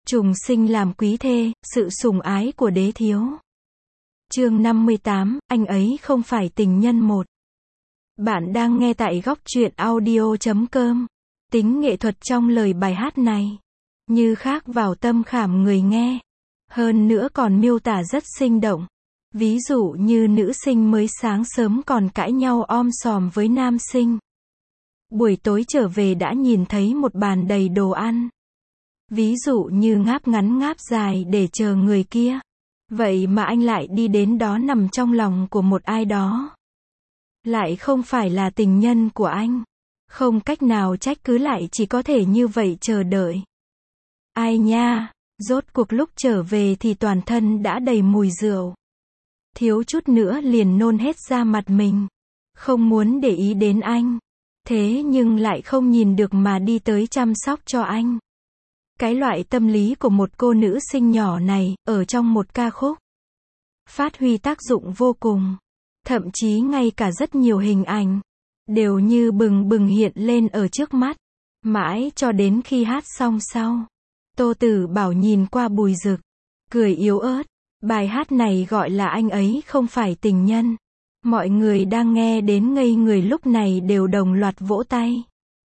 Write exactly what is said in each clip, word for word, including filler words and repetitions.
Trùng sinh làm quý thê, sự sủng ái của đế thiếu. Chương năm mươi tám, anh ấy không phải tình nhân một. Bạn đang nghe tại góc truyện audio chấm com. Tính nghệ thuật trong lời bài hát này như khác vào tâm khảm người nghe. Hơn nữa còn miêu tả rất sinh động. Ví dụ như nữ sinh mới sáng sớm còn cãi nhau om sòm với nam sinh. Buổi tối trở về đã nhìn thấy một bàn đầy đồ ăn. Ví dụ như ngáp ngắn ngáp dài để chờ người kia. Vậy mà anh lại đi đến đó nằm trong lòng của một ai đó. Lại không phải là tình nhân của anh. Không cách nào trách cứ, lại chỉ có thể như vậy chờ đợi. Ai nha, rốt cuộc lúc trở về thì toàn thân đã đầy mùi rượu. Thiếu chút nữa liền nôn hết ra mặt mình. Không muốn để ý đến anh. Thế nhưng lại không nhìn được mà đi tới chăm sóc cho anh. Cái loại tâm lý của một cô nữ sinh nhỏ này, ở trong một ca khúc, phát huy tác dụng vô cùng. Thậm chí ngay cả rất nhiều hình ảnh, đều như bừng bừng hiện lên ở trước mắt. Mãi cho đến khi hát xong sau, Tô Tử Bảo nhìn qua Bùi Dực, cười yếu ớt. Bài hát này gọi là Anh Ấy Không Phải Tình Nhân. Mọi người đang nghe đến ngây người lúc này đều đồng loạt vỗ tay.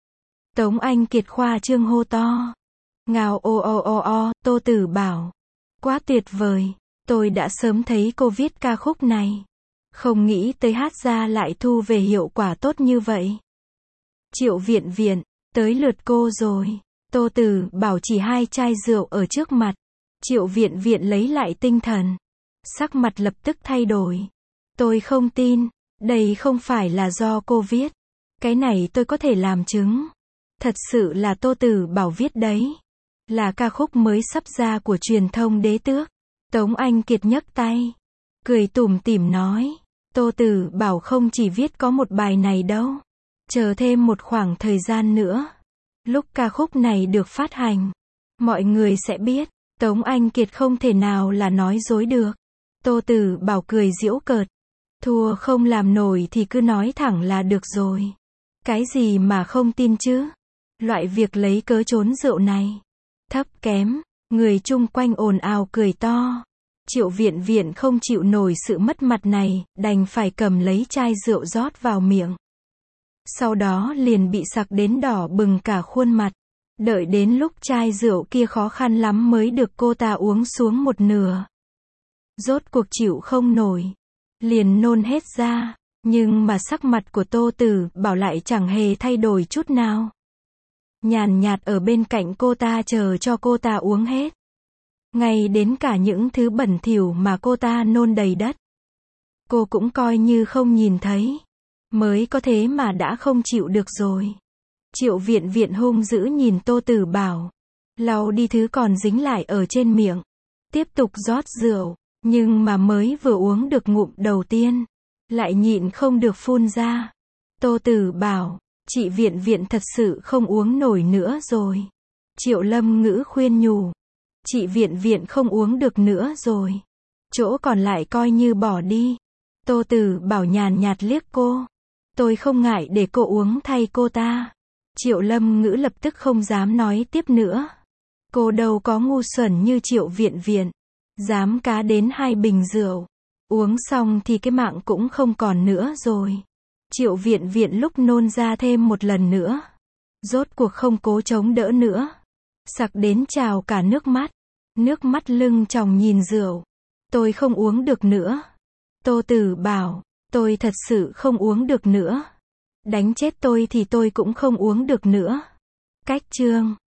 Tống Anh Kiệt khoa trương hô to. Ngào ô ô ô ô, Tô Tử Bảo. Quá tuyệt vời, tôi đã sớm thấy cô viết ca khúc này. Không nghĩ tới hát ra lại thu về hiệu quả tốt như vậy. Triệu Viện Viện, tới lượt cô rồi. Tô Tử Bảo chỉ hai chai rượu ở trước mặt. Triệu Viện Viện lấy lại tinh thần. Sắc mặt lập tức thay đổi. Tôi không tin, đây không phải là do cô viết. Cái này tôi có thể làm chứng. Thật sự là Tô Tử Bảo viết đấy. Là ca khúc mới sắp ra của truyền thông Đế Tước. Tống Anh Kiệt nhấc tay, cười tủm tỉm nói. Tô Tử Bảo không chỉ viết có một bài này đâu. Chờ thêm một khoảng thời gian nữa. Lúc ca khúc này được phát hành, mọi người sẽ biết. Tống Anh Kiệt không thể nào là nói dối được. Tô Tử Bảo cười giễu cợt. Thua không làm nổi thì cứ nói thẳng là được rồi. Cái gì mà không tin chứ? Loại việc lấy cớ trốn rượu này. Thấp kém, người chung quanh ồn ào cười to. Triệu Viện Viện không chịu nổi sự mất mặt này, đành phải cầm lấy chai rượu rót vào miệng. Sau đó liền bị sặc đến đỏ bừng cả khuôn mặt. Đợi đến lúc chai rượu kia khó khăn lắm mới được cô ta uống xuống một nửa. Rốt cuộc chịu không nổi, liền nôn hết ra. Nhưng mà sắc mặt của Tô Tử Bảo lại chẳng hề thay đổi chút nào. Nhàn nhạt ở bên cạnh cô ta chờ cho cô ta uống hết. Ngay đến cả những thứ bẩn thỉu mà cô ta nôn đầy đất, cô cũng coi như không nhìn thấy. Mới có thế mà đã không chịu được rồi. Triệu Viện Viện hung dữ nhìn Tô Tử Bảo, lau đi thứ còn dính lại ở trên miệng. Tiếp tục rót rượu, nhưng mà mới vừa uống được ngụm đầu tiên, lại nhịn không được phun ra. Tô Tử Bảo, chị Viện Viện thật sự không uống nổi nữa rồi. Triệu Lâm Ngữ khuyên nhủ. Chị Viện Viện không uống được nữa rồi. Chỗ còn lại coi như bỏ đi. Tô Tử Bảo nhàn nhạt liếc cô. Tôi không ngại để cô uống thay cô ta. Triệu Lâm Ngữ lập tức không dám nói tiếp nữa. Cô đâu có ngu xuẩn như Triệu Viện Viện. Dám cá đến hai bình rượu. Uống xong thì cái mạng cũng không còn nữa rồi. Triệu Viện Viện lúc nôn ra thêm một lần nữa. Rốt cuộc không cố chống đỡ nữa. Sặc đến trào cả nước mắt. Nước mắt lưng tròng nhìn rượu. Tôi không uống được nữa. Tô Tử Bảo, tôi thật sự không uống được nữa. Đánh chết tôi thì tôi cũng không uống được nữa. Cách chương